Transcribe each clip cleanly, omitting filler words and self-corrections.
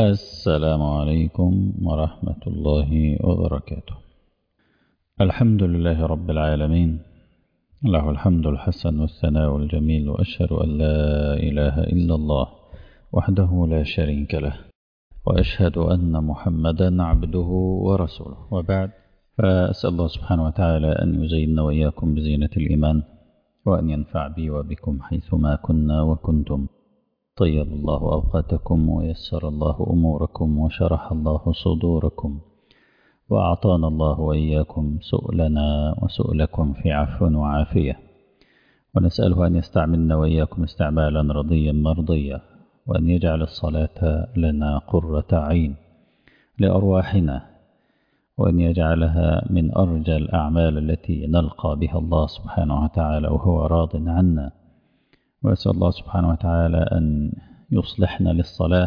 السلام عليكم ورحمة الله وبركاته. الحمد لله رب العالمين، له الحمد الحسن والثناء الجميل، وأشهد أن لا إله إلا الله وحده لا شريك له، وأشهد أن محمدا عبده ورسوله، وبعد. فأسأل الله سبحانه وتعالى أن يزيننا وإياكم بزينة الإيمان، وأن ينفع بي وبكم حيثما كنا وكنتم. طيب الله أوقاتكم ويسر الله أموركم وشرح الله صدوركم، وأعطانا الله وإياكم سؤلنا وسؤلكم في عفو وعافية، ونسأله أن يستعملنا وإياكم استعمالا رضيا مرضيا، وأن يجعل الصلاة لنا قرة عين لأرواحنا، وأن يجعلها من أرجى الأعمال التي نلقى بها الله سبحانه وتعالى وهو راض عنا. وأسأل الله سبحانه وتعالى أن يصلحنا للصلاة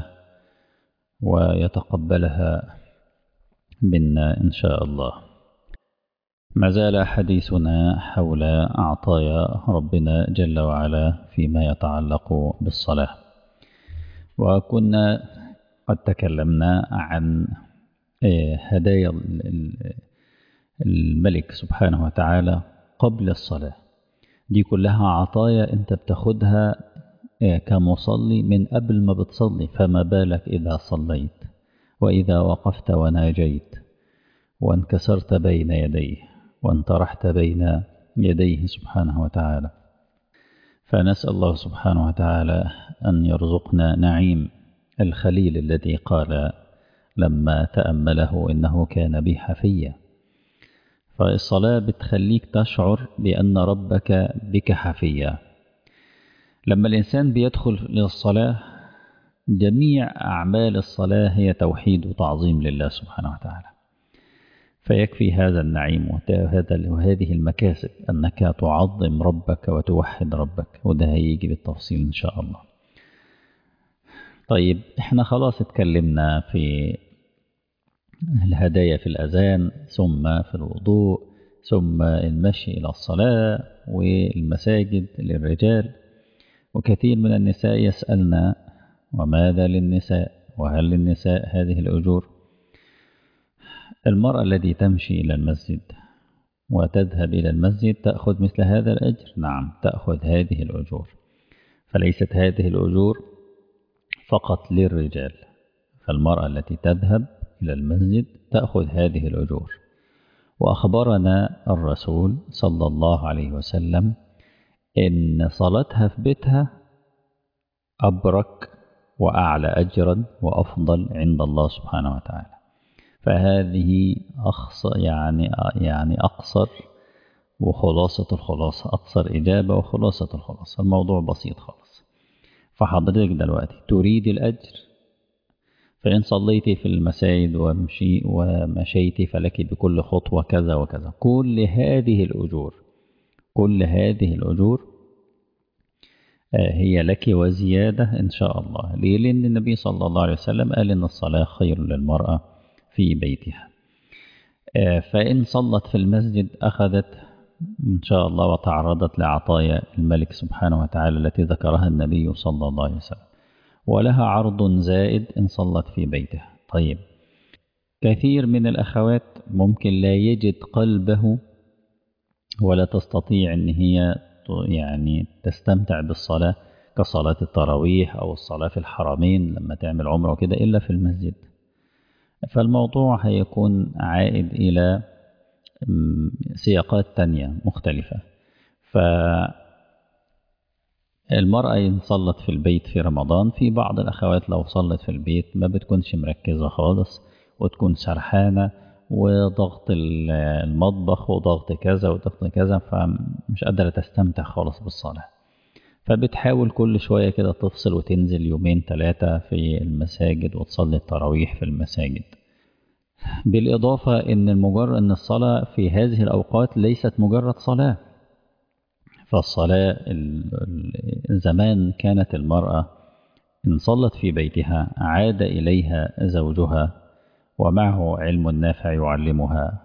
ويتقبلها منا إن شاء الله. ما زال حديثنا حول عطايا ربنا جل وعلا فيما يتعلق بالصلاة، وكنا قد تكلمنا عن هدايا الملك سبحانه وتعالى قبل الصلاة. دي كلها عطايا انت بتاخدها كمصلي من قبل ما بتصلي، فما بالك إذا صليت وإذا وقفت وناجيت وانكسرت بين يديه وانطرحت بين يديه سبحانه وتعالى. فنسأل الله سبحانه وتعالى أن يرزقنا نعيم الخليل الذي قال لما تأمله إنه كان بي حفيا. فالصلاة بتخليك تشعر بأن ربك بك حفيا. لما الإنسان بيدخل للصلاة، جميع أعمال الصلاة هي توحيد وتعظيم لله سبحانه وتعالى، فيكفي هذا النعيم وهذه المكاسب أنك تعظم ربك وتوحد ربك، وده هيجي بالتفصيل إن شاء الله. طيب، احنا خلاص اتكلمنا في الهدايا في الأذان، ثم في الوضوء، ثم المشي إلى الصلاة، والمساجد للرجال. وكثير من النساء يسألنا: وماذا للنساء؟ وهل للنساء هذه الأجور؟ المرأة التي تمشي إلى المسجد وتذهب إلى المسجد تأخذ مثل هذا الأجر؟ نعم، تأخذ هذه الأجور. فليست هذه الأجور فقط للرجال، فالمرأة التي تذهب إلى المسجد تأخذ هذه الأجور. وأخبرنا الرسول صلى الله عليه وسلم إن صلاتها في بيتها أبرك وأعلى أجرا وأفضل عند الله سبحانه وتعالى. فهذه يعني أقصر وخلاصة الخلاصة، أقصر إجابة وخلاصة الخلاصة. الموضوع بسيط خالص. فحضرتك دلوقتي تريد الأجر، فإن صليت في المساجد ومشيت فلك بكل خطوة كذا وكذا. كل هذه الأجور هي لك وزيادة إن شاء الله. ليه؟ لأن النبي صلى الله عليه وسلم قال إن الصلاة خير للمرأة في بيتها. فإن صلت في المسجد أخذت إن شاء الله وتعرضت لعطايا الملك سبحانه وتعالى التي ذكرها النبي صلى الله عليه وسلم، ولها عرض زائد إن صلت في بيتها. طيب، كثير من الأخوات ممكن لا يجد قلبه ولا تستطيع أن هي يعني تستمتع بالصلاة كصلاة التراويح أو الصلاة في الحرمين لما تعمل عمرة وكده إلا في المسجد. فالموضوع هيكون عائد إلى سياقات تانية مختلفة. فالمرأة إن صلت في البيت في رمضان، في بعض الأخوات لو صلت في البيت ما بتكونش مركزة خالص، وتكون سرحانة وضغط المطبخ وضغط كذا وضغط كذا، فمش قادرة تستمتع خالص بالصلاة. فبتحاول كل شوية كده تفصل وتنزل يومين ثلاثة في المساجد وتصلي التراويح في المساجد. بالإضافة إن الصلاة في هذه الأوقات ليست مجرد صلاة. فالصلاة زمان كانت المرأة إن صلت في بيتها عاد إليها زوجها ومعه علم نافع يعلمها،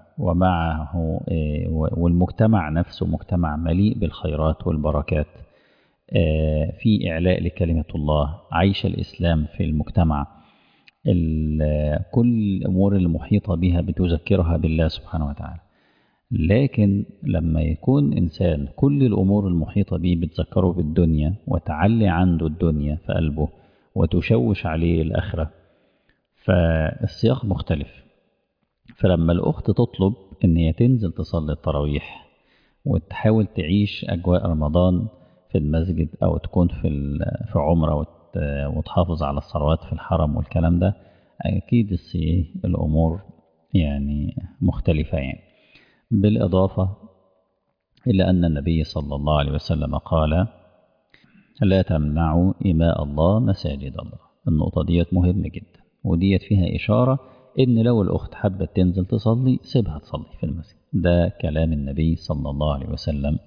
والمجتمع نفسه مجتمع مليء بالخيرات والبركات، في إعلاء لكلمة الله، عيش الإسلام في المجتمع، كل الأمور المحيطة بها بتذكرها بالله سبحانه وتعالى. لكن لما يكون إنسان كل الأمور المحيطة به بتذكره بالدنيا وتعلي عنده الدنيا في قلبه وتشوش عليه الآخرة، فالسياق مختلف. فلما الأخت تطلب إن هي تنزل تصلي التراويح وتحاول تعيش أجواء رمضان في المسجد، أو تكون في عمرة وتحافظ على الصلوات في الحرم والكلام ده، أكيد الأمور يعني مختلفة يعني. بالإضافة إلى أن النبي صلى الله عليه وسلم قال: لا تمنعوا إماء الله مساجد الله. النقطة ديت مهمة جدا، وديت فيها إشارة إن لو الأخت حبت تنزل تصلي سيبها تصلي في المسجد. ده كلام النبي صلى الله عليه وسلم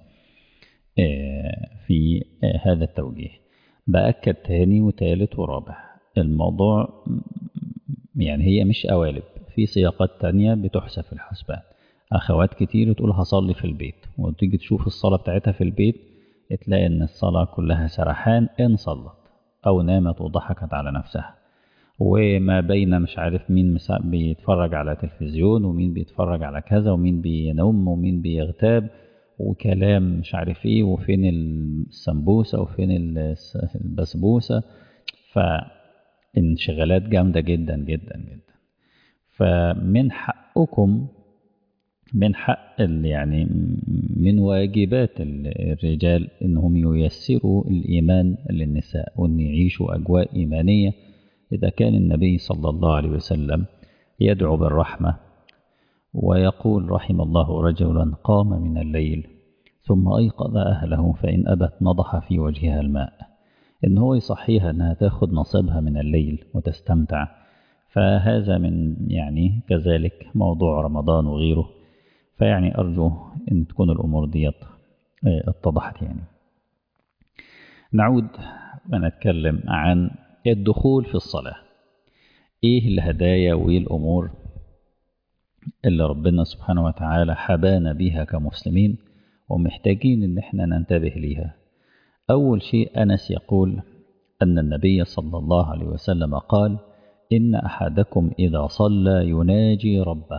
في هذا التوجيه. بأكد تاني وتالت ورابع، الموضوع يعني هي مش قوالب، في سياقات تانية بتحسب في الحسبان. أخوات كتير تقول هصلي في البيت، وتيجي تشوف الصلاة بتاعتها في البيت تلاقي إن الصلاة كلها سرحان إن صلت، أو نامت وضحكت على نفسها، وما بين مش عارف مين بيتفرج على تلفزيون ومين بيتفرج على كذا ومين بينوم ومين بيغتاب وكلام مش عارف ايه، وفين السمبوسة وفين البسبوسة. فانشغالات جامدة جدا جدا جدا. فمن حقكم، من حق يعني من واجبات الرجال انهم ييسروا الايمان للنساء، وان يعيشوا اجواء ايمانية. إذا كان النبي صلى الله عليه وسلم يدعو بالرحمة ويقول: رحم الله رجلا قام من الليل ثم أيقظ أهله فإن أبت نضح في وجهها الماء، إن هو يصحيها أنها تاخد نصيبها من الليل وتستمتع. فهذا من يعني كذلك موضوع رمضان وغيره. فيعني أرجو أن تكون الأمور دي اتضحت يعني. نعود ونتكلم عن الدخول في الصلاة. ايه الهدايا وايه الامور اللي ربنا سبحانه وتعالى حبانا بيها كمسلمين ومحتاجين ان احنا ننتبه ليها. اول شيء انس يقول ان النبي صلى الله عليه وسلم قال: ان احدكم اذا صلى يناجي ربه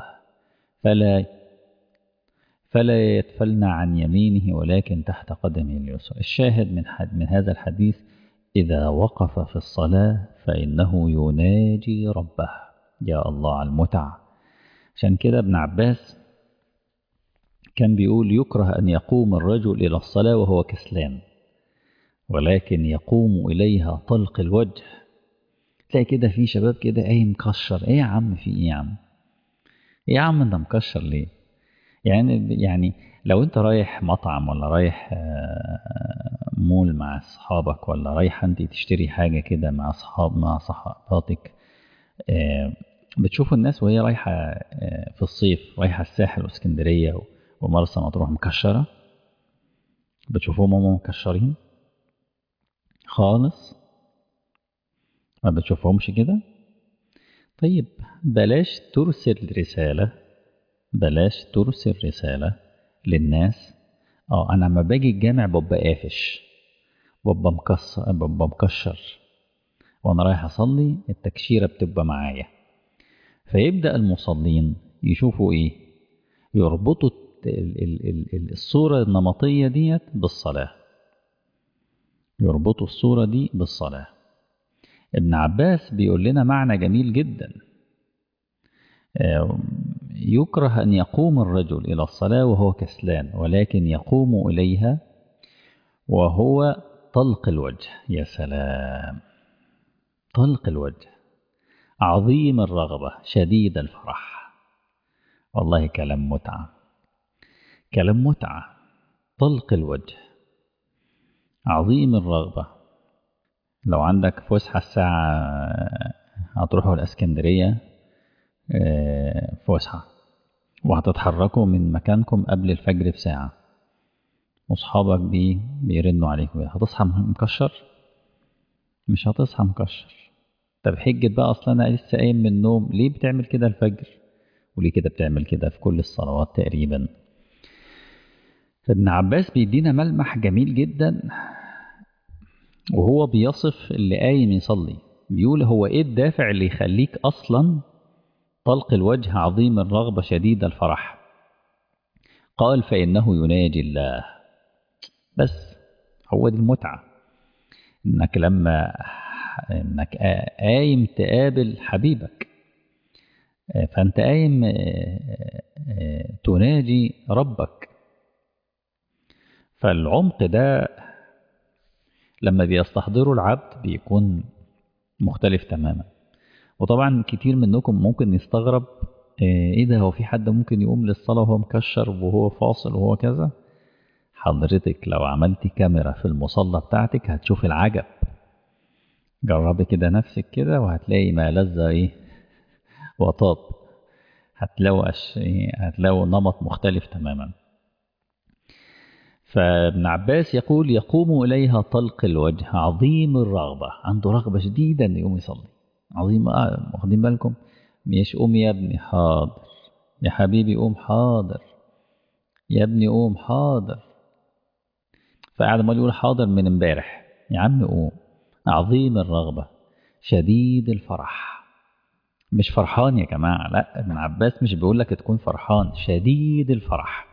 فلا يتفلن عن يمينه ولكن تحت قدمه اليسرى. الشاهد من هذا الحديث: إذا وقف في الصلاة فإنه يناجي ربه. يا الله على المتعة. عشان كده ابن عباس كان بيقول: يكره أن يقوم الرجل إلى الصلاة وهو كسلان، ولكن يقوم إليها طلق الوجه. تلاقي كده في شباب كده قايم مكشر. ايه يا عم، في ايه يا عم؟ ايه يا عم انت مكشر ليه؟ يعني لو انت رايح مطعم ولا رايح مول مع اصحابك، ولا رايح انت تشتري حاجة كده مع صحباتك، بتشوفوا الناس وهي رايحة في الصيف رايحة الساحل واسكندرية ومرسى مطروح مكشرة؟ بتشوفوهم هم مكشرين خالص؟ ما بتشوفهمش كده؟ طيب بلاش ترسل رسالة للناس: انا لما باجي الجامع ببقى قافش، ببقى مكشر، وانا رايح اصلي التكشيرة بتبقى معايا. فيبدأ المصلين يشوفوا ايه؟ يربطوا الصورة النمطية ديت بالصلاة، يربطوا الصورة دي بالصلاة. ابن عباس بيقول لنا معنى جميل جدا: يكره أن يقوم الرجل إلى الصلاة وهو كسلان، ولكن يقوم إليها وهو طلق الوجه. يا سلام، طلق الوجه، عظيم الرغبة، شديد الفرح. والله كلام متعة، كلام متعة. طلق الوجه، عظيم الرغبة. لو عندك فسحة الساعة هتروحوا الاسكندرية فسحة، وهتتحركوا من مكانكم قبل الفجر بساعة، واصحابك بيرنوا عليك، هتصحى مكشر؟ مش هتصحى مكشر. طب حجة بقى اصلا انا لسه قايم من النوم، ليه بتعمل كده الفجر؟ وليه كده بتعمل كده في كل الصلوات تقريبا؟ ابن عباس بيدينا ملمح جميل جدا وهو بيصف اللي قايم يصلي. بيقول هو إيه الدافع اللي يخليك أصلا طلق الوجه عظيم الرغبة شديد الفرح؟ قال فإنه يناجي الله. بس هو دي المتعة، إنك لما إنك قايم تقابل حبيبك، فأنت قايم تناجي ربك. فالعمق ده لما بيستحضره العبد بيكون مختلف تماما. وطبعا كتير منكم ممكن يستغرب، ايه ده، هو في حد ممكن يقوم للصلاة وهو مكشر وهو فاصل وهو كذا؟ حضرتك لو عملتي كاميرا في المصلى بتاعتك هتشوف العجب. جربي كده نفسك كده وهتلاقي ما لذ ايه وطاب. هتلاقوا نمط مختلف تماما. فابن عباس يقول يقوم إليها طلق الوجه عظيم الرغبة، عنده رغبة شديدة أن يقوم يصلي. عظيم، واخدين بالكم؟ مش قوم يا ابني حاضر، يا حبيبي قوم حاضر، يا ابني قوم حاضر. فقعد ما يقول حاضر من امبارح، يا عم قوم. عظيم الرغبة شديد الفرح، مش فرحان يا جماعة، لا، ابن عباس مش بيقول لك تكون فرحان، شديد الفرح،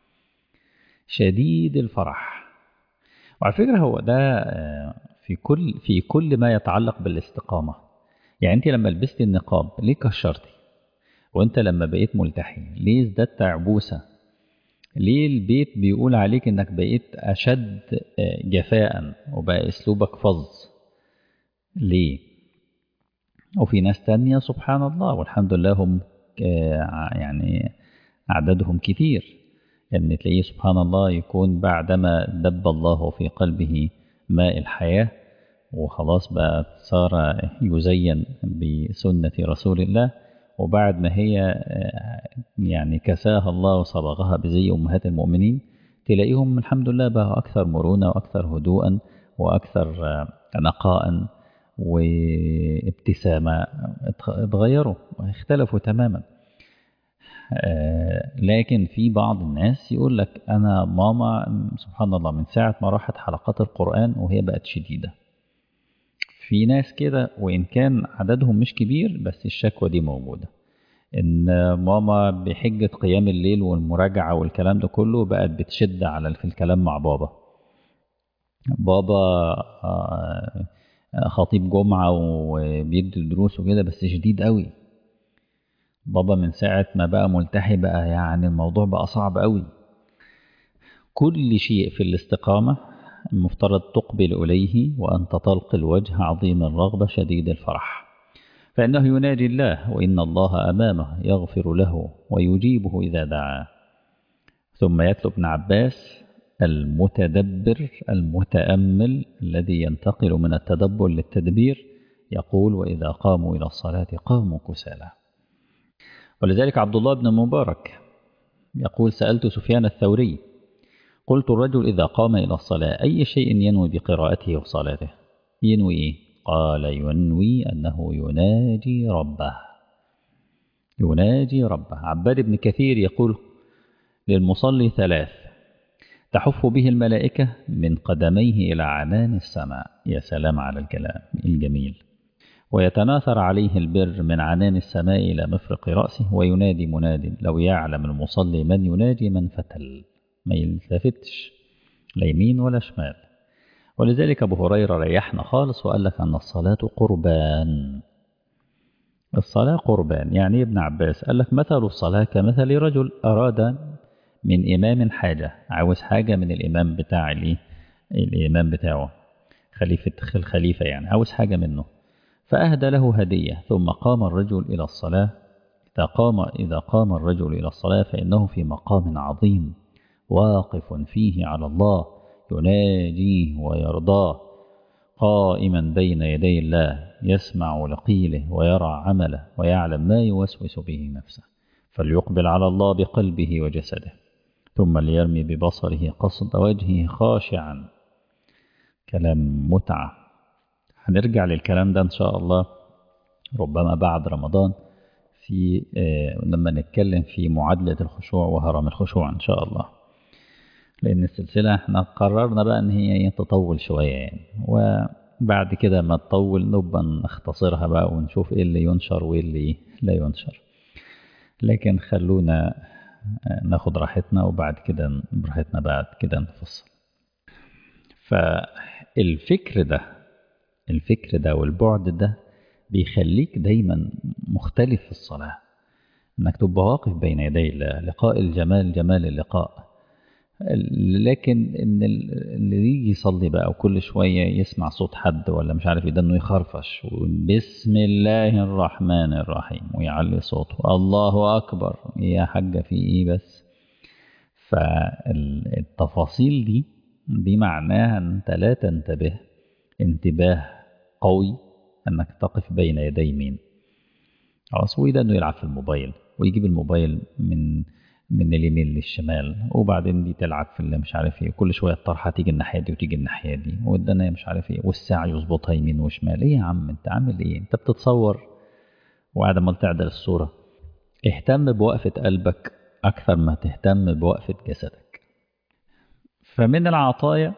شديد الفرح. وعلى فكرة هو ده في كل ما يتعلق بالاستقامة. يعني انت لما لبست النقاب ليه كشرتي؟ وانت لما بقيت ملتحي ليه ازددت عبوسة؟ ليه البيت بيقول عليك انك بقيت اشد جفاء وبقى اسلوبك فظ؟ ليه؟ وفي ناس تانية سبحان الله والحمد لله هم يعني عددهم كتير، ان تلاقيه سبحان الله يكون بعدما دب الله في قلبه ماء الحياة وخلاص بقى صار يزين بسنة رسول الله، وبعد ما هي يعني كساها الله وصبغها بزي أمهات المؤمنين، تلاقيهم الحمد لله بقى أكثر مرونة وأكثر هدوءا وأكثر نقاء وابتسامة. اتغيروا واختلفوا تماما. لكن في بعض الناس يقول لك أنا ماما سبحان الله من ساعة ما راحت حلقات القرآن وهي بقت شديدة. في ناس كده وإن كان عددهم مش كبير بس الشكوى دي موجودة، إن ماما بحجة قيام الليل والمراجعة والكلام ده كله بقت بتشد في الكلام مع بابا. بابا خطيب جمعة وبيدي دروس وكده بس شديد قوي. بابا من ساعة ما بقى ملتحي بقى يعني الموضوع بقى صعب قوي. كل شيء في الاستقامة المفترض تقبل إليه وأنت طلق الوجه عظيم الرغبة شديد الفرح، فإنه يناجي الله وإن الله أمامه يغفر له ويجيبه إذا دعاه. ثم يتلو ابن عباس المتدبر المتأمل الذي ينتقل من التدبر للتدبير يقول وإذا قاموا إلى الصلاة قاموا كسالى. ولذلك عبد الله بن مبارك يقول سألت سفيان الثوري قلت الرجل إذا قام إلى الصلاة أي شيء ينوي بقراءته وصلاته؟ ينوي إيه؟ قال ينوي أنه يناجي ربه، يناجي ربه. عباد بن كثير يقول للمصلي ثلاث تحف به الملائكة من قدميه إلى عنان السماء. يا سلام على الكلام الجميل. ويتناثر عليه البر من عنان السماء إلى مفرق رأسه وينادي مناد لو يعلم المصلي من يناجي من فتل، ما يلتفتش لا يمين ولا شمال. ولذلك أبو هريرة ريحنا خالص وقال لك أن الصلاة قربان. الصلاة قربان. يعني ابن عباس قال لك مثل الصلاة كمثل رجل أراد من إمام حاجة، عاوز حاجة من الإمام بتاع الإمام بتاعه الخليفة، يعني عاوز حاجة منه فأهدى له هدية ثم قام الرجل إلى الصلاة. إذا قام الرجل إلى الصلاة فإنه في مقام عظيم واقف فيه على الله يناجيه ويرضاه قائما بين يدي الله يسمع لقيله ويرى عمله ويعلم ما يوسوس به نفسه، فليقبل على الله بقلبه وجسده ثم ليرمي ببصره قصد وجهه خاشعا. كلام متعة. هنرجع للكلام ده إن شاء الله ربما بعد رمضان في لما نتكلم في معادلة الخشوع وهرم الخشوع إن شاء الله، لأن السلسلة احنا قررنا بقى إن هي تطول شوية يعني. بعد كده ما تطول نبقى نختصرها بقى ونشوف ايه اللي ينشر وايه اللي لا ينشر. لكن خلونا ناخد راحتنا، وبعد كده براحتنا بعد كده نفصل. فالفكر ده والبعد ده بيخليك دايما مختلف في الصلاة، انك تبقى واقف بين يدي الله، لقاء الجمال جمال اللقاء. لكن ان اللي يجي يصلي بقى وكل شوية يسمع صوت حد ولا مش عارف ده، انه يخرفش بسم الله الرحمن الرحيم ويعلي صوته الله اكبر، يا حاجة في ايه بس؟ فالتفاصيل دي معناها ان انت لا تنتبه انتباه قوي انك تقف بين يدي مين. خلاص، وده انه يلعب في الموبايل ويجيب الموبايل من اليمين للشمال، وبعدين دي تلعب في اللي مش عارف ايه، كل شويه الطرحه تيجي الناحيه دي وتيجي الناحيه دي، والدنيا مش عارف ايه، والساعه يظبطها يمين وشمال. ايه يا عم انت عامل ايه؟ انت بتتصور وقاعد عمال تعدل الصوره. اهتم بوقفه قلبك اكثر ما تهتم بوقفه جسدك. فمن العطايا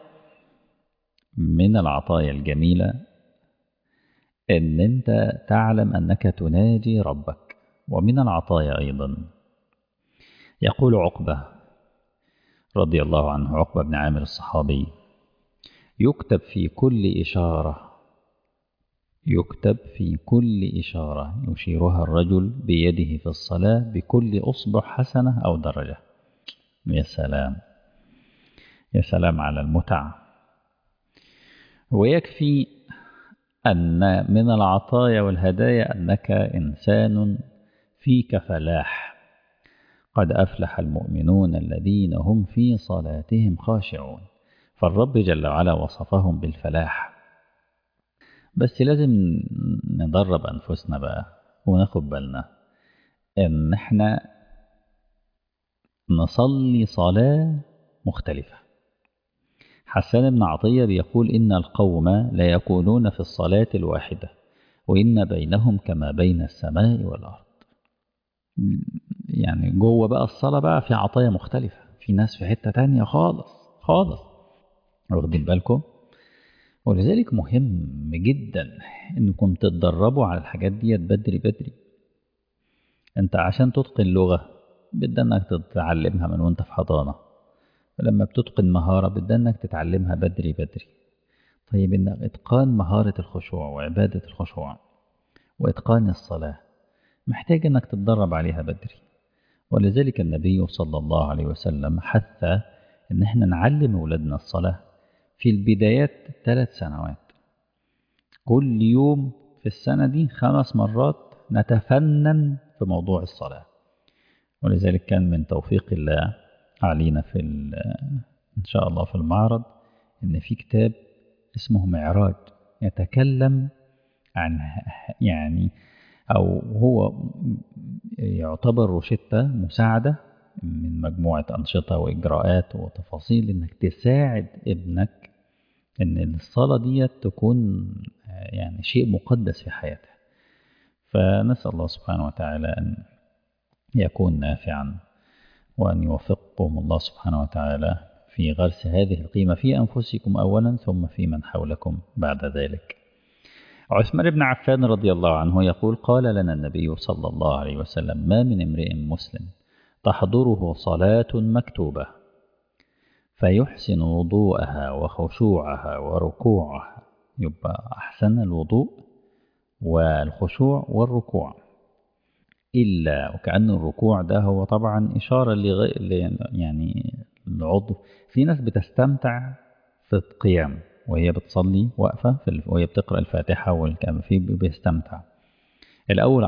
الجميله ان انت تعلم انك تناجي ربك. ومن العطايا ايضا يقول عقبة رضي الله عنه، عقبة بن عامر الصحابي، يكتب في كل إشارة يشيرها الرجل بيده في الصلاة بكل أصبع حسنة أو درجة. يا سلام، يا سلام على المتعة. ويكفي أن من العطايا والهدايا أنك إنسان فيك فلاح. قد أفلح المؤمنون الذين هم في صلاتهم خاشعون. فالرب جل وعلا وصفهم بالفلاح. بس لازم ندرب أنفسنا بقى وناخد بالنا إن احنا نصلي صلاة مختلفة. حسان بن عطية بيقول إن القوم لا يكونون في الصلاة الواحدة وإن بينهم كما بين السماء والأرض. يعني جوه بقى الصلاة بقى في عطايا مختلفة، في ناس في حتة تانية خالص خالص، واخدين بالكم؟ ولذلك مهم جدا انكم تتدربوا على الحاجات دي بدري بدري. انت عشان تتقن لغة بدأ انك تتعلمها من وانت في حضانة، ولما بتتقن مهارة بدأ انك تتعلمها بدري بدري. طيب ان اتقان مهارة الخشوع وعبادة الخشوع واتقان الصلاة محتاج انك تتدرب عليها بدري. ولذلك النبي صلى الله عليه وسلم حث ان احنا نعلم اولادنا الصلاة في البدايات 3 سنوات. كل يوم في السنة دي 5 مرات نتفنن في موضوع الصلاة. ولذلك كان من توفيق الله علينا إن شاء الله في المعرض إن في كتاب اسمه معراج، يتكلم عن يعني أو هو يعتبر روشتة مساعدة من مجموعة أنشطة وإجراءات وتفاصيل إنك تساعد ابنك إن الصلاة دي تكون يعني شيء مقدس في حياته. فنسأل الله سبحانه وتعالى أن يكون نافعا، وأن يوفقكم الله سبحانه وتعالى في غرس هذه القيمة في أنفسكم أولا ثم في من حولكم بعد ذلك. عثمان بن عفان رضي الله عنه يقول قال لنا النبي صلى الله عليه وسلم ما من امرئ مسلم تحضره صلاة مكتوبة فيحسن وضوءها وخشوعها وركوعها، يبقى أحسن الوضوء والخشوع والركوع، إلا وكأن الركوع ده هو طبعا إشارة يعني العضو. في ناس بتستمتع في القيام وهي بتصلي واقفة وهي بتقرأ الفاتحة والكلام في بيستمتع. الأول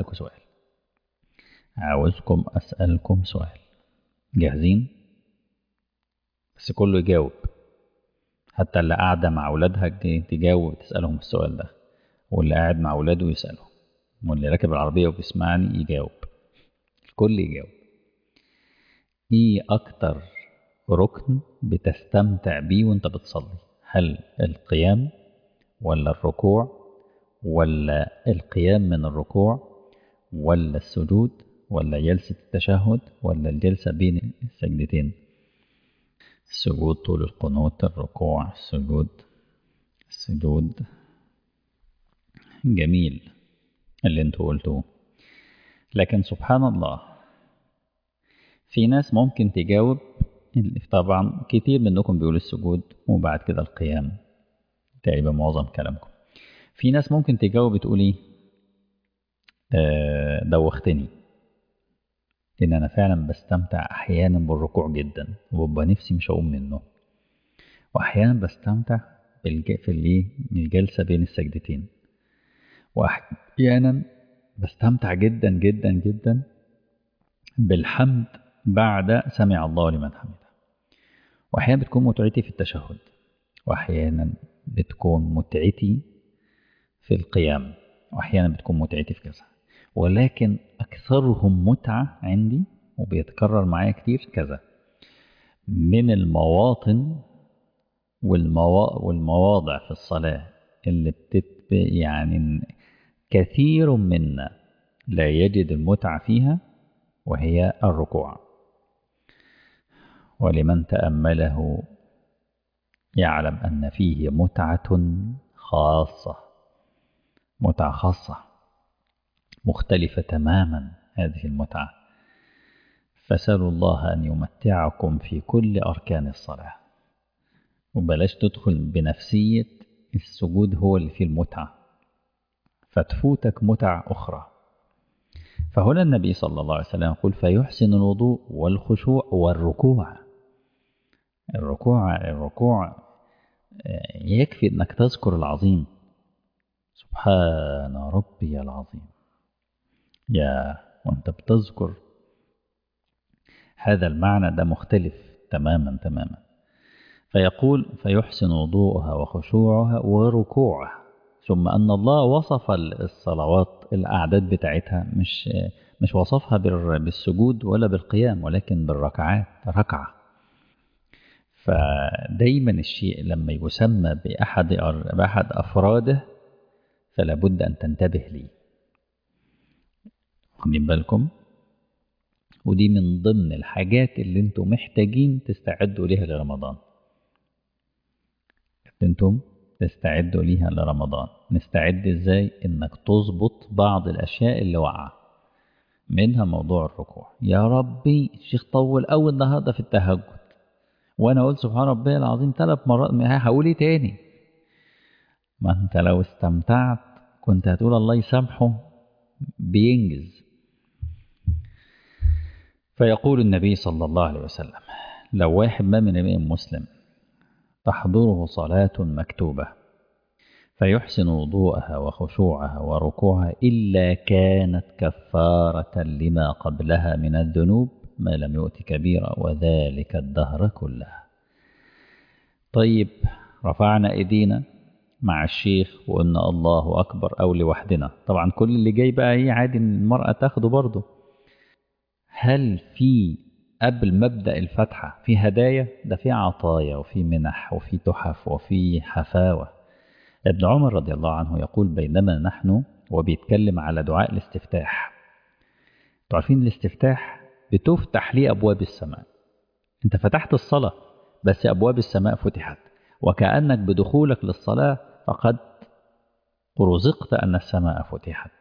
عاوزكم أسألكم سؤال، جاهزين؟ بس كله يجاوب، حتى اللي قاعدة مع أولادها تجاوب تسألهم السؤال ده، واللي قاعد مع أولاده يسأله، واللي راكب العربية وبيسمعني يجاوب، الكل يجاوب. ايه اكتر ركن بتستمتع بيه وانت بتصلي؟ هل القيام ولا الركوع ولا القيام من الركوع ولا السجود ولا جلسة التشهد ولا الجلسة بين السجدتين؟ السجود طول القنوت، الركوع، السجود. السجود جميل اللي انتوا قلتوه، لكن سبحان الله في ناس ممكن تجاوب. طبعا كتير منكم بيقول السجود وبعد كده القيام، تقريبا معظم كلامكم. في ناس ممكن تجاوب تقول ايه، دوختني، لان انا فعلا بستمتع احيانا بالركوع جدا وببقى نفسي مش هقوم منه، واحيانا بستمتع في الجلسه بين السجدتين، واحيانا بستمتع جدا جدا جدا بالحمد بعد سمع الله لمن حمده، واحيانا بتكون متعتي في التشهد، واحيانا بتكون متعتي في القيام، واحيانا بتكون متعتي في كذا، ولكن اكثرهم متعه عندي وبيتكرر معايا كتير كذا، من المواطن والمواضع في الصلاة اللي يعني كثير منا لا يجد المتعة فيها، وهي الركوع. ولمن تأمله يعلم أن فيه متعة خاصة، متعة خاصة مختلفة تماما هذه المتعة. فسألوا الله أن يمتعكم في كل أركان الصلاة، وبلاش تدخل بنفسية السجود هو اللي فيه المتعة فتفوتك متع أخرى. فهنا النبي صلى الله عليه وسلم يقول فيحسن الوضوء والخشوع والركوع. الركوع يكفي أنك تذكر العظيم، سبحان ربي العظيم، وأنت بتذكر هذا المعنى ده مختلف تماما تماما. فيقول فيحسن وضوءها وخشوعها وركوعها، ثم أن الله وصف الصلوات الأعداد بتاعتها، مش وصفها بالسجود ولا بالقيام، ولكن بالركعات، ركعة. فدايما الشيء لما يسمى بأحد أفراده فلا بد أن تنتبه ليه، واخدين بالكم؟ ودي من ضمن الحاجات اللي انتم محتاجين تستعدوا ليها لرمضان. انتم تستعدوا ليها لرمضان. نستعد ازاي؟ انك تظبط بعض الاشياء اللي وقع منها موضوع الركوع. يا ربي الشيخ طول قوي النهارده في التهجد، وانا قلت سبحان ربي العظيم 3 مرات، هقول ايه تاني؟ ما انت لو استمتعت كنت هتقول الله يسامحه بينجز. فيقول النبي صلى الله عليه وسلم لو واحد ما من امام مسلم تحضره صلاة مكتوبة فيحسن وضوءها وخشوعها وركوعها إلا كانت كفارة لما قبلها من الذنوب ما لم يؤت كبيرا، وذلك الدهر كلها. طيب رفعنا ايدينا مع الشيخ وقلنا الله أكبر أو لوحدنا، طبعا كل اللي جاي بقى ايه عادي المرأة تاخده برضه. هل في قبل مبدأ الفتحة في هدايا؟ ده في عطايا وفي منح وفي تحف وفي حفاوة. ابن عمر رضي الله عنه يقول بينما نحن وبيتكلم على دعاء الاستفتاح، تعرفين الاستفتاح بتفتح ليه أبواب السماء، انت فتحت الصلاة بس أبواب السماء فتحت، وكأنك بدخولك للصلاة فقد رزقت أن السماء فتحت.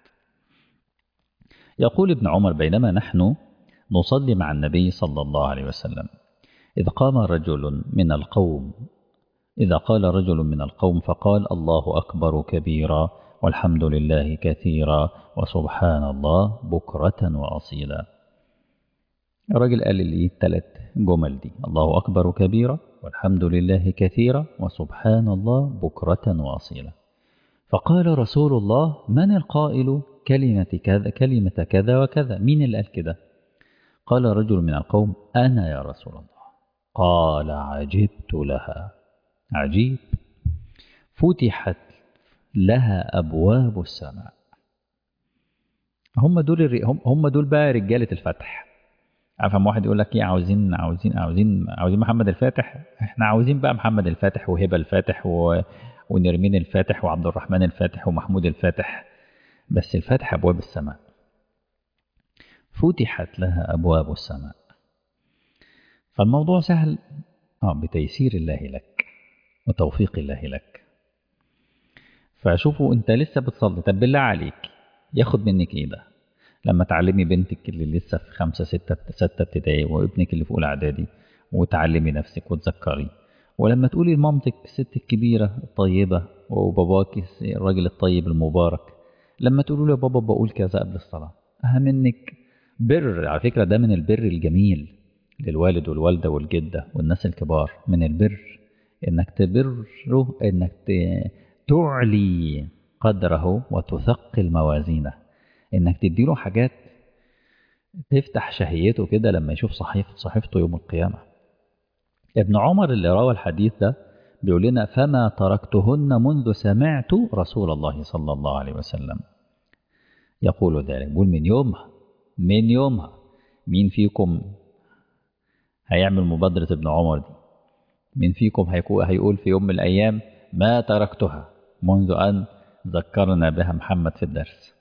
يقول ابن عمر بينما نحن نصلي مع النبي صلى الله عليه وسلم إذ قال رجل من القوم فقال الله أكبر كبيرا والحمد لله كثيرا وسبحان الله بكرة وأصيلا. الراجل قال لي 3 جمل دي، الله أكبر كبيرا والحمد لله كثيرا وسبحان الله بكرة وأصيلا. فقال رسول الله من القائل كلمة كذا وكذا؟ مين اللي قال كده؟ قال رجل من القوم أنا يا رسول الله. قال عجبت لها، عجيب، فتحت لها أبواب السماء. هم دول بقى رجالة الفتح. عارف واحد يقول لك ايه، عاوزين محمد الفاتح، احنا عاوزين بقى محمد الفاتح وهبة الفاتح ونرمين الفاتح وعبد الرحمن الفاتح ومحمود الفاتح، بس الفاتح أبواب السماء، فتحت لها أبواب السماء. فالموضوع سهل بتيسير الله لك وتوفيق الله لك. فشوفوا انت لسه بتصلي، طب بالله عليك ياخد منك ايه ده؟ لما تعلمي بنتك اللي لسه في 5 6 ابتدائي، وابنك اللي في اولى اعدادي، وتعلمي نفسك وتذكري، ولما تقولي لمامتك الست الكبيرة الطيبة، وباباك الراجل الطيب المبارك، لما تقولوا له يا بابا بقول كذا قبل الصلاة، أهم منك بر. على فكرة ده من البر الجميل للوالد والوالدة والجدة والناس الكبار، من البر إنك تبره، إنك تعلي قدره وتثقل موازينه، إنك تديله حاجات تفتح شهيته كده لما يشوف صحيفته يوم القيامة. ابن عمر اللي روى الحديث ده بيقول لنا فما تركتهن منذ سمعت رسول الله صلى الله عليه وسلم يقول ذلك. بيقول من يومها مين فيكم هيعمل مبادرة ابن عمر دي؟ مين فيكم هيقول في يوم من الأيام ما تركتها منذ أن ذكرنا بها محمد في الدرس؟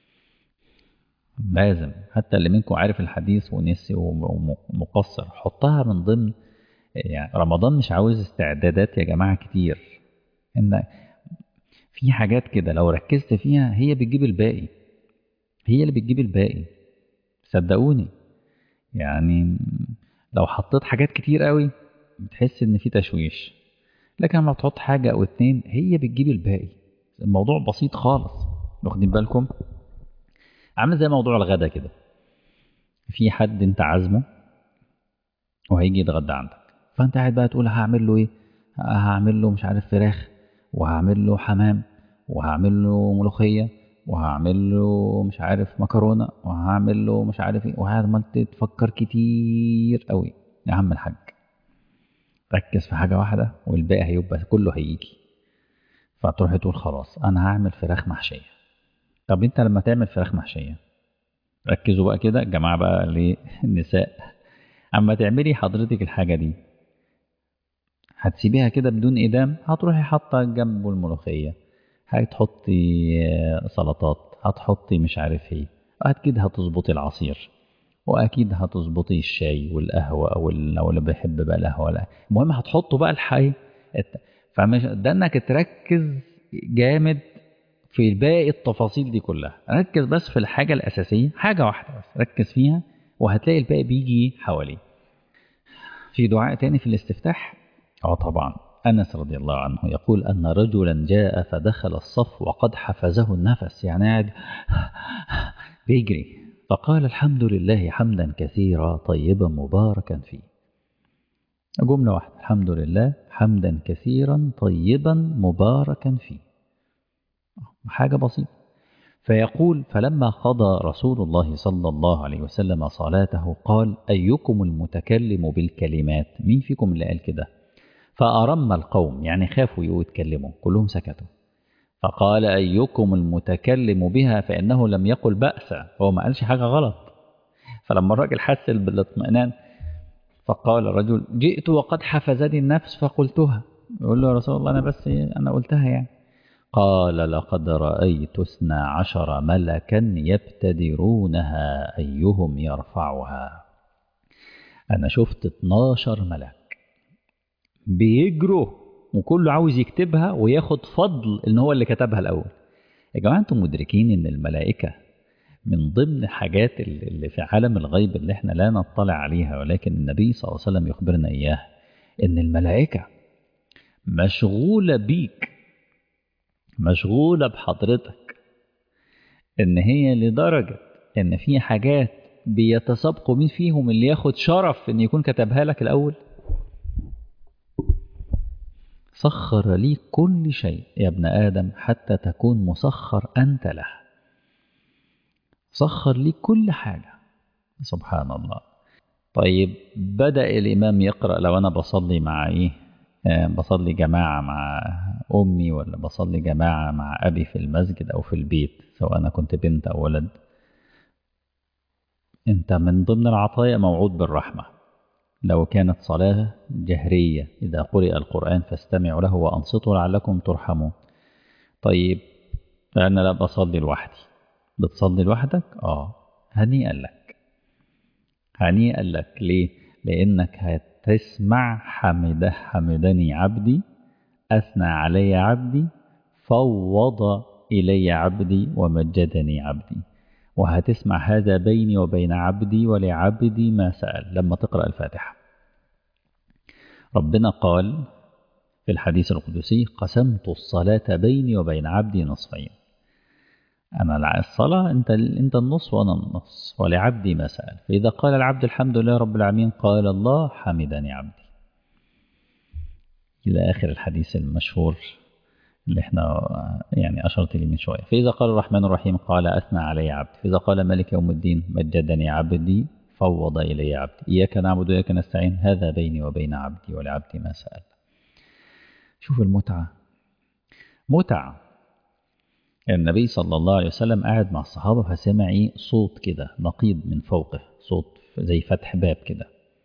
لازم حتى اللي منكم عارف الحديث ونسي ومقصر حطها من ضمن. يعني رمضان مش عاوز استعدادات يا جماعة كتير، إن في حاجات كده لو ركزت فيها هي بتجيب الباقي، هي اللي بتجيب الباقي، صدقوني. يعني لو حطيت حاجات كتير قوي بتحس ان في تشويش، لكن لما تحط حاجة او اتنين هي بتجيب الباقي. الموضوع بسيط خالص، واخدين بالكم؟ عامل زي موضوع الغدا كده، في حد انت عازمه وهيجي يتغدى عندك، فانت قاعد بقى تقول هعمل له ايه؟ هعمل له مش عارف فراخ، وهعمل له حمام، وهعمل له ملوخية، وهعمل له مش عارف مكرونة، وهعمل له مش عارف ايه، وعمال تفكر كتير قوي. يا عم الحاج ركز في حاجة واحدة والباقي هيبقى كله هيجي. فتروح تقول خلاص انا هعمل فراخ محشية. طب انت لما تعمل فراخ محشية، ركزوا بقى كده الجماعة بقى للنساء، اما تعملي حضرتك الحاجة دي هتسيبيها كده بدون إدام؟ هتروحي حاطة جنبه الملوخية، هتحطي سلطات، هتحطي مش عارف ايه، أكيد هتظبطي العصير، وأكيد هتظبطي الشاي والقهوة، أو لو اللي بيحب بقى القهوة، لا المهم هتحطوا بقى الحي. فمش ده إنك تركز جامد في باقي التفاصيل دي كلها، ركز بس في الحاجة الأساسية، حاجة واحدة بس ركز فيها، وهتلاقي الباقي بيجي حواليه. في دعاء تاني في الاستفتاح، طبعا أنس رضي الله عنه يقول أن رجلا جاء فدخل الصف وقد حفزه النفس، يعني قاعد بيجري، فقال الحمد لله حمدا كثيرا طيبا مباركا فيه. جملة واحدة، الحمد لله حمدا كثيرا طيبا مباركا فيه، حاجة بسيطة. فيقول فلما قضى رسول الله صلى الله عليه وسلم صلاته قال أيكم المتكلم بالكلمات؟ مين فيكم اللي قال كده؟ فأرم القوم، يعني خافوا يتكلموا، كلهم سكتوا. فقال أيكم المتكلم بها فإنه لم يقل بأسا، هو ما قالش حاجة غلط. فلما الراجل حس بالاطمئنان فقال الرجل جئت وقد حفزني النفس فقلتها. يقول له يا رسول الله أنا قلتها يعني. قال لقد رأيت 12 ملكا يبتدرونها أيهم يرفعها. أنا شفت 12 ملك بيجروا وكله عاوز يكتبها وياخد فضل ان هو اللي كتبها الاول. يا جماعه انتم مدركين ان الملائكه من ضمن الحاجات اللي في عالم الغيب اللي احنا لا نطلع عليها، ولكن النبي صلى الله عليه وسلم يخبرنا اياها، ان الملائكه مشغوله بيك، مشغوله بحضرتك، ان هي لدرجه ان في حاجات بيتسابقوا مين فيهم اللي ياخد شرف ان يكون كتبها لك الاول. سخر لي كل شيء يا ابن آدم حتى تكون مسخر أنت له. سخر لي كل حاجة، سبحان الله. طيب بدأ الإمام يقرأ، لو أنا بصلي مع إيه؟ بصلي جماعة مع أمي، ولا بصلي جماعة مع أبي في المسجد أو في البيت، سواء أنا كنت بنت أو ولد، أنت من ضمن العطايا موعود بالرحمة. لو كانت صلاة جهرية إذا قرئ القرآن فاستمعوا له وأنصتوا لعلكم ترحمون. طيب أنا لا بصلي لوحدي، بتصلي لوحدك؟ هنيئا لك، هنيئا لك. ليه؟ لأنك هتسمع حمدني عبدي، أثنى علي عبدي، فوض إلي عبدي ومجدني عبدي. وهتسمع هذا بيني وبين عبدي ولعبدي ما سأل لما تقرأ الفاتحة. ربنا قال في الحديث القدسي: قسمت الصلاة بيني وبين عبدي نصفين. أنا الصلاة أنت النص وأنا النص، ولعبدي ما سأل. فإذا قال العبد الحمد لله رب العالمين قال الله حمدني عبدي، إلى آخر الحديث المشهور اللي احنا يعني أشرت لي من شوية. فإذا قال الرحمن الرحيم قال أثنى علي عبدي. فإذا قال مالك يوم الدين مجدني عبدي فوض إلي عبدي. إياك نعبد وإياك نستعين هذا بيني وبين عبدي ولعبدي ما سأل. شوف المتعة، متعة. النبي صلى الله عليه وسلم قاعد مع الصحابة فسمع صوت كده نقيض من فوقه، صوت زي فتح باب كده.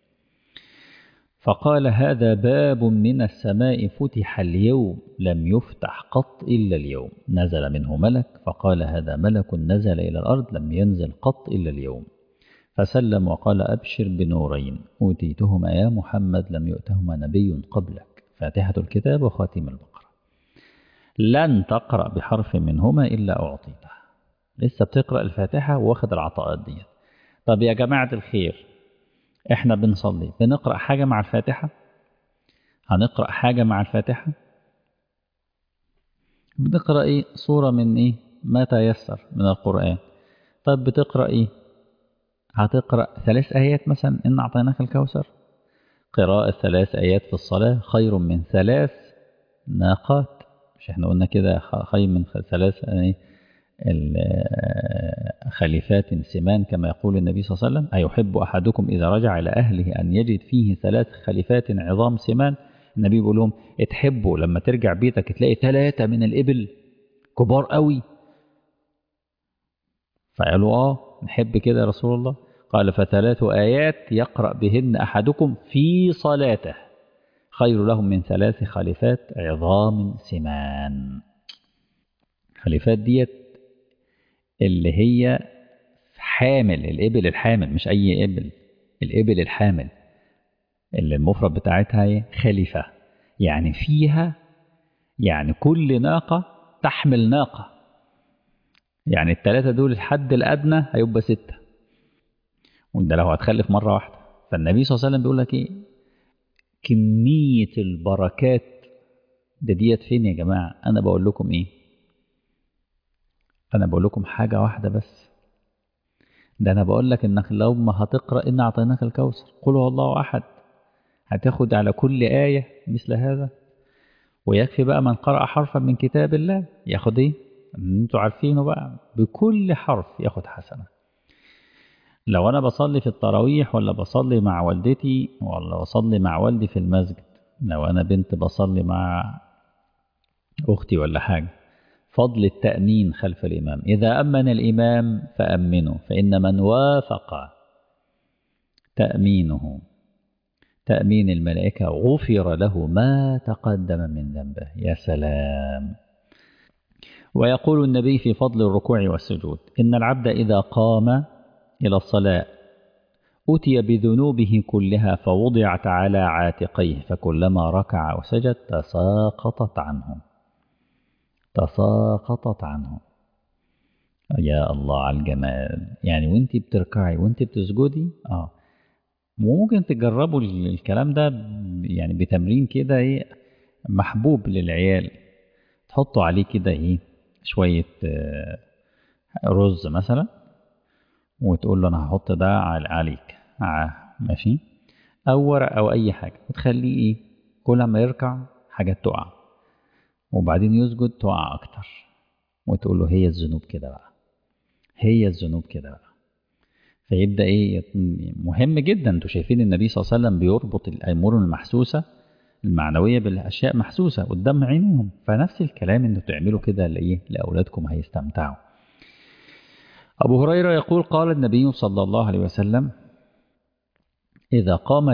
فقال: هذا باب من السماء فتح اليوم لم يفتح قط إلا اليوم، نزل منه ملك. فقال: هذا ملك نزل إلى الأرض لم ينزل قط إلا اليوم. فسلم وقال: أبشر بنورين أوتيتهما يا محمد لم يؤتهما نبي قبلك، فاتحة الكتاب وخاتم البقرة. لن تقرأ بحرف منهما إلا أعطيته. لسه بتقرأ الفاتحة واخد العطاءات دي. طب يا جماعة الخير، احنا بنصلي بنقرأ حاجة مع الفاتحة؟ هنقرأ حاجة مع الفاتحة؟ بنقرأ صورة من ما تيسر من القرآن. طب بتقرأ هتقرأ 3 آيات مثلا، إن أعطيناك الكوثر. قراءة 3 آيات في الصلاة خير من 3 ناقات. مش احنا قلنا كده خير من 3 خليفات سمان كما يقول النبي صلى الله عليه وسلم: أيحب أحدكم إذا رجع إلى أهله أن يجد فيه 3 خليفات عظام سمان؟ النبي بيقول لهم: اتحبوا لما ترجع بيتك تلاقي 3 من الإبل كبار قوي. فقالوا: نحب كده يا رسول الله. قال: ف3 آيات يقرأ بهن أحدكم في صلاته خير لهم من 3 خليفات عظام سمان. خليفات ديت اللي هي حامل، الإبل الحامل، مش أي إبل، الإبل الحامل اللي المفرد بتاعتها خليفة، يعني فيها يعني كل ناقة تحمل ناقة. يعني ال3 دول الحد الأدنى هيبقى 6، وده لو هتخلف مرة واحدة. فالنبي صلى الله عليه وسلم بيقول لك كمية البركات ديت فين يا جماعة؟ أنا بقول لكم أنا بقول لكم حاجة واحدة بس. ده أنا بقول لك إنك لو ما هتقرأ إن أعطيناك الكوثر قل هو الله أحد هتاخد على كل آية مثل هذا. ويكفي بقى من قرأ حرفا من كتاب الله ياخد انتوا عارفينه بقى، بكل حرف ياخد حسنة. لو أنا بصلي في التراويح ولا بصلي مع والدتي ولا بصلي مع والدي في المسجد، لو أنا بنت بصلي مع أختي ولا حاجة، فضل التأمين خلف الإمام. إذا أمن الإمام فأمنوا، فإن من وافق تأمينه تأمين الملائكة غفر له ما تقدم من ذنبه. يا سلام. ويقول النبي في فضل الركوع والسجود: إن العبد إذا قام إلى الصلاة أتي بذنوبه كلها فوضعت على عاتقيه، فكلما ركع وسجد تساقطت عنه. يا الله على الجمال. يعني وانت بتركعي وانت بتسجدي ممكن تجربوا الكلام ده يعني بتمرين كده محبوب للعيال. تحطوا عليه كده شوية رز مثلا، وتقول له أنا هحط ده عليك ماشي، أو ورق أو أي حاجة، وتخليه كل ما يركع حاجات تقع، وبعدين يسجد تقع أكتر، وتقول له هي الذنوب كده بقى، هي الذنوب كده بقى. فيبدأ مهم جدا. انتوا شايفين النبي صلى الله عليه وسلم بيربط الأمور المحسوسة المعنوية بالأشياء محسوسة قدام عينيهم. فنفس الكلام انتوا تعملوا كده لأولادكم هيستمتعوا. أبو هريرة يقول: قال النبي صلى الله عليه وسلم: إذا قال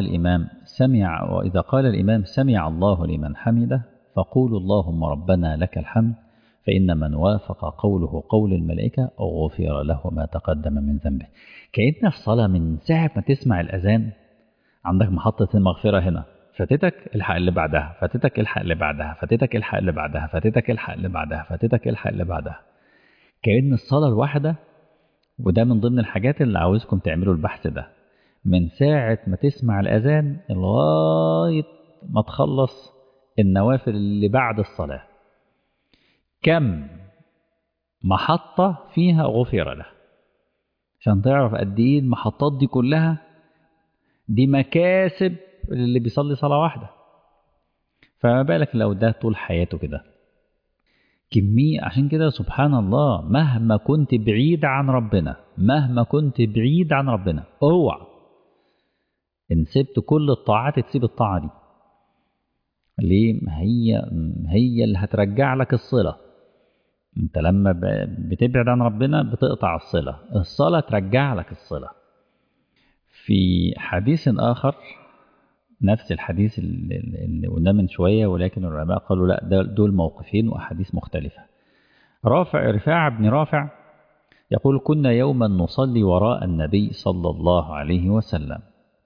الإمام سمع الله لمن حمده فقولوا اللهم ربنا لك الحمد، فإن من وافق قوله قول الملائكة غفر له ما تقدم من ذنبه. كأن الصلاة من ساعة ما تسمع الأذان عندك محطة المغفرة هنا فاتتك الحق اللي بعدها، فاتتك الحق اللي بعدها، فاتتك الحق اللي بعدها، فاتتك الحق اللي بعدها، فاتتك الحق اللي بعدها. كأن الصلاة الواحدة، وده من ضمن الحاجات اللي عاوزكم تعملوا البحث ده، من ساعة ما تسمع الأذان لغاية ما تخلص النوافل اللي بعد الصلاة، كم محطة فيها غفر له، عشان تعرف قد ايه المحطات دي كلها دي مكاسب اللي بيصلي صلاة واحدة. فما بالك لو ده طول حياته كده كمية. عشان كده سبحان الله، مهما كنت بعيد عن ربنا، مهما كنت بعيد عن ربنا، اوعى ان سبت كل الطاعات تسيب الطاعة دي. ليه؟ هي اللي هترجع لك الصلة. انت لما بتبعد عن ربنا بتقطع الصلة، الصلاة ترجع لك الصلة. في حديث آخر، نفس الحديث اللي قلناه من شوية، ولكن العلماء قالوا لا، دول موقفين وأحاديث مختلفة. رفاعة بن رافع يقول: كنا يوما نصلي وراء النبي صلى الله عليه وسلم،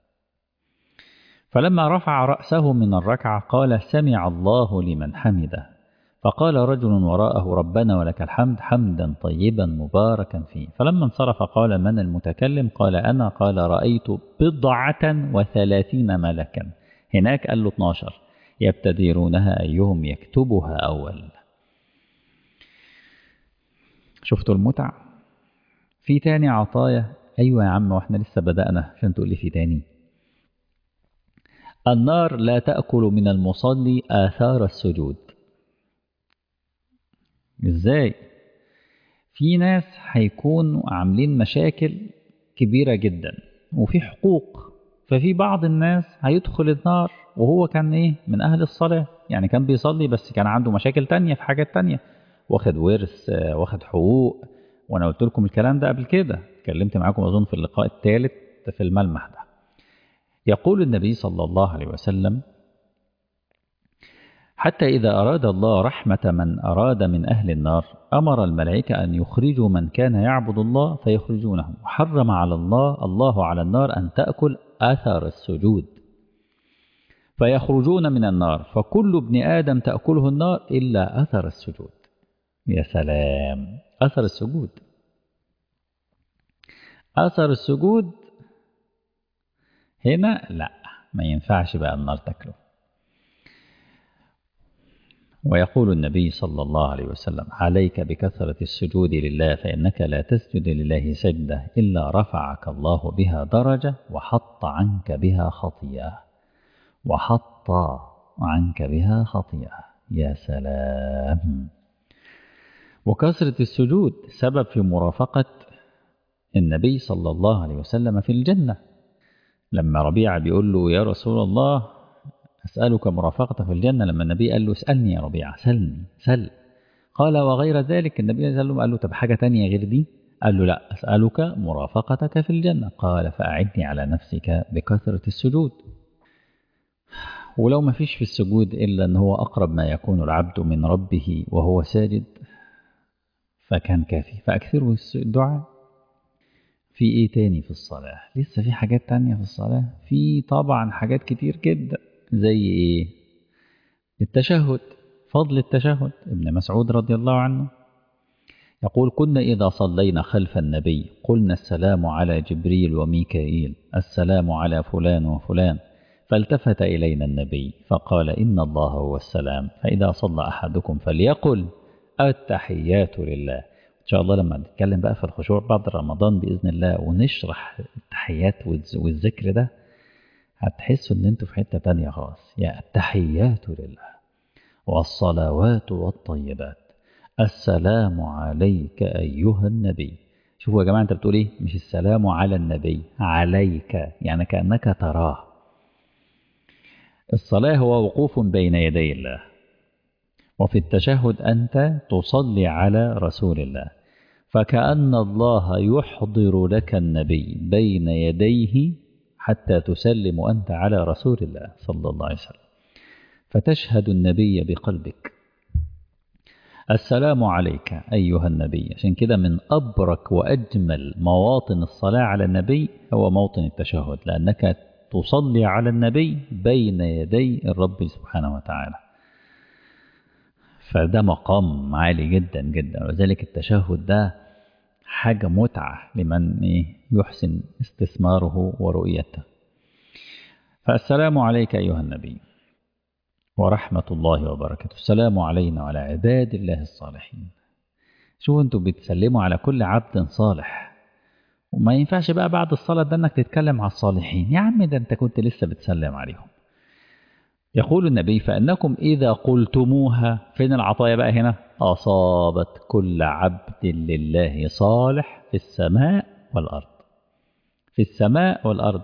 فلما رفع رأسه من الركعة قال: سمع الله لمن حمده. فقال رجل وراءه: ربنا ولك الحمد حمدا طيبا مباركا فيه. فلما انصرف قال: من المتكلم؟ قال: أنا. قال: رأيت 39 ملكا. هناك قال له 12 يبتدرونها أيهم يكتبها أول. شفتوا المتع؟ في تاني عطايا. أيوة يا عم، وإحنا لسه بدأنا عشان تقول لي في تاني. النار لا تأكل من المصلي آثار السجود. إزاي؟ في ناس هيكونوا عاملين مشاكل كبيرة جدا وفي حقوق، ففي بعض الناس هيدخل النار وهو كان ايه من أهل الصلاة، يعني كان بيصلي بس كان عنده مشاكل تانية في حاجات تانية، واخد ورث، واخد حقوق. وانا قلت لكم الكلام ده قبل كده، اتكلمت معاكم أظن في اللقاء الثالث في الملمح ده. يقول النبي صلى الله عليه وسلم: حتى إذا أراد الله رحمة من أراد من أهل النار أمر الملائكة أن يخرجوا من كان يعبد الله فيخرجونه، وحرم على الله على النار أن تأكل أثر السجود فيخرجون من النار، فكل ابن آدم تأكله النار إلا أثر السجود. يا سلام، أثر السجود، أثر السجود هنا لا، ما ينفعش بقى النار تأكله. ويقول النبي صلى الله عليه وسلم: عليك بكثرة السجود لله، فإنك لا تسجد لله سجدة إلا رفعك الله بها درجة وحط عنك بها خطيئة، وحط عنك بها خطيئة. يا سلام. وكثرة السجود سبب في مرافقة النبي صلى الله عليه وسلم في الجنة. لما ربيعة بيقول له: يا رسول الله أسألك مرافقة في الجنة، لما النبي قال له: اسألني يا ربيعة، سلني سل. قال: وغير ذلك؟ النبي صلى الله عليه وسلم قال له: طب حاجة تانية غير دي؟ قال له: لا، أسألك مرافقتك في الجنة. قال: فأعني على نفسك بكثرة السجود. ولو ما فيش في السجود إلا أن هو أقرب ما يكون العبد من ربه وهو ساجد فكان كافي. فأكثروا الدعاء. في إيه تاني في الصلاة؟ لسه في حاجات تانية في الصلاة. في طبعا حاجات كتير جدا، زي إيه؟ التشهد، فضل التشهد. ابن مسعود رضي الله عنه يقول: كنا إذا صلينا خلف النبي قلنا: السلام على جبريل وميكائيل، السلام على فلان وفلان. فالتفت إلينا النبي فقال: إن الله هو السلام، فإذا صلى أحدكم فليقل: التحيات لله. إن شاء الله لما نتكلم بقى في الخشوع بعد رمضان بإذن الله ونشرح التحيات والذكر ده، هتحسوا إن أنتوا في حتة تانية خالص. يا التحيات لله والصلوات والطيبات، السلام عليك أيها النبي. شوفوا يا جماعة، أنت بتقول إيه؟ مش السلام على النبي، عليك، يعني كأنك تراه. الصلاة هو وقوف بين يدي الله، وفي التشهد أنت تصلي على رسول الله، فكأن الله يحضر لك النبي بين يديه حتى تسلم أنت على رسول الله صلى الله عليه وسلم، فتشهد النبي بقلبك. السلام عليك أيها النبي. عشان كده من أبرك وأجمل مواطن الصلاة على النبي هو موطن التشهد، لأنك تصلي على النبي بين يدي الرب سبحانه وتعالى. فده مقام عالي جدا جدا، وذلك التشهد ده حاجة متعة لمن يحسن استثماره ورؤيته. فالسلام عليك أيها النبي ورحمة الله وبركاته، السلام علينا وعلى عباد الله الصالحين. شوفوا انتوا بتسلموا على كل عبد صالح، وما ينفعش بقى بعد الصلاة ده انك تتكلم على الصالحين. يا عم ده انت كنت لسه بتسلم عليهم. يقول النبي فإنكم إذا قلتموها، فين العطايا بقى هنا؟ أصابت كل عبد لله صالح في السماء والأرض. في السماء والأرض،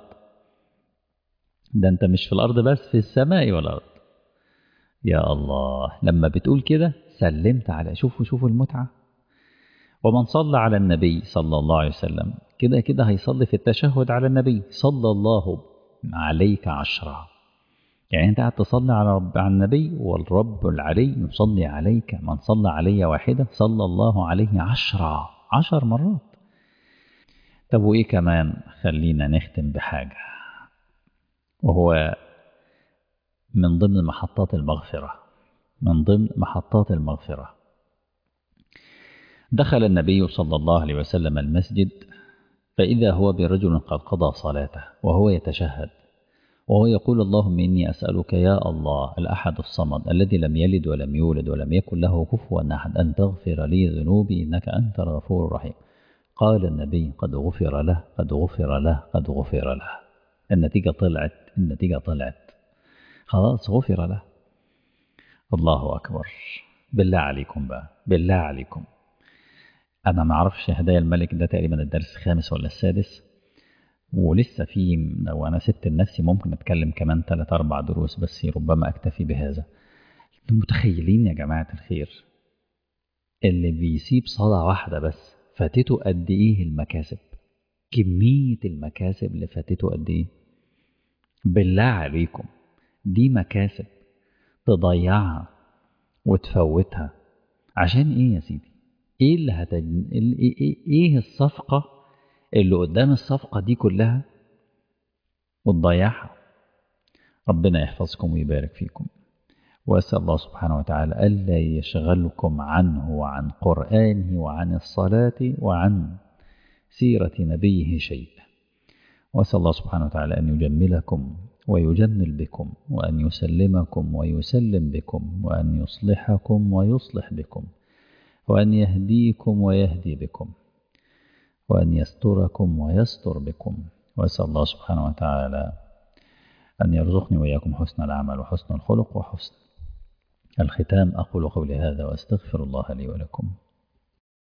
ده انت مش في الأرض بس، في السماء والأرض. يا الله، لما بتقول كده سلمت على، شوفوا المتعة. ومن صلى على النبي صلى الله عليه وسلم كده كده هيصلي في التشهد على النبي صلى الله عليك 10. يعني انت قاعد تصلي على النبي والرب العلي يصلي عليك. من صلى علي واحدة صلى الله عليه 10 مرات. طب وإيه كمان؟ خلينا نختم بحاجة، وهو من ضمن محطات المغفرة. من ضمن محطات المغفرة، دخل النبي صلى الله عليه وسلم المسجد، فإذا هو برجل قد قضى صلاته وهو يتشهد وهو يقول اللهم إني أسألك يا الله الأحد الصمد الذي لم يلد ولم يولد ولم يكن له كفوا أحد أن تغفر لي ذنوبي إنك أنت الغفور الرحيم. قال النبي قد غفر له، قد غفر له، قد غفر له. النتيجة طلعت، خلاص غفر له. الله أكبر. بالله عليكم بقى، بالله عليكم، أنا ما أعرفش هدايا الملك ده تقريبا الدرس الخامس ولا السادس، ولسه في، لو أنا سبت لنفسي ممكن أتكلم كمان 3-4 دروس، بس ربما أكتفي بهذا. متخيلين يا جماعة الخير اللي بيسيب صلاة واحدة بس فاتته قد إيه المكاسب؟ كمية المكاسب اللي فاتته قد إيه؟ بالله عليكم، دي مكاسب تضيعها وتفوتها عشان إيه يا سيدي؟ إيه اللي إيه الصفقة اللي قدام الصفقة دي كلها وتضيعها؟ ربنا يحفظكم ويبارك فيكم، وأسأل الله سبحانه وتعالى ألا يشغلكم عنه وعن قرآنه وعن الصلاة وعن سيرة نبيه شيء. وأسأل الله سبحانه وتعالى أن يجملكم ويجمل بكم، وأن يسلمكم ويسلم بكم، وأن يصلحكم ويصلح بكم، وأن يهديكم ويهدي بكم، وأن يستركم ويستر بكم. وأسأل الله سبحانه وتعالى أن يرزقني وإياكم حسن العمل وحسن الخلق وحسن الختام. أقول قولي هذا وأستغفر الله لي ولكم.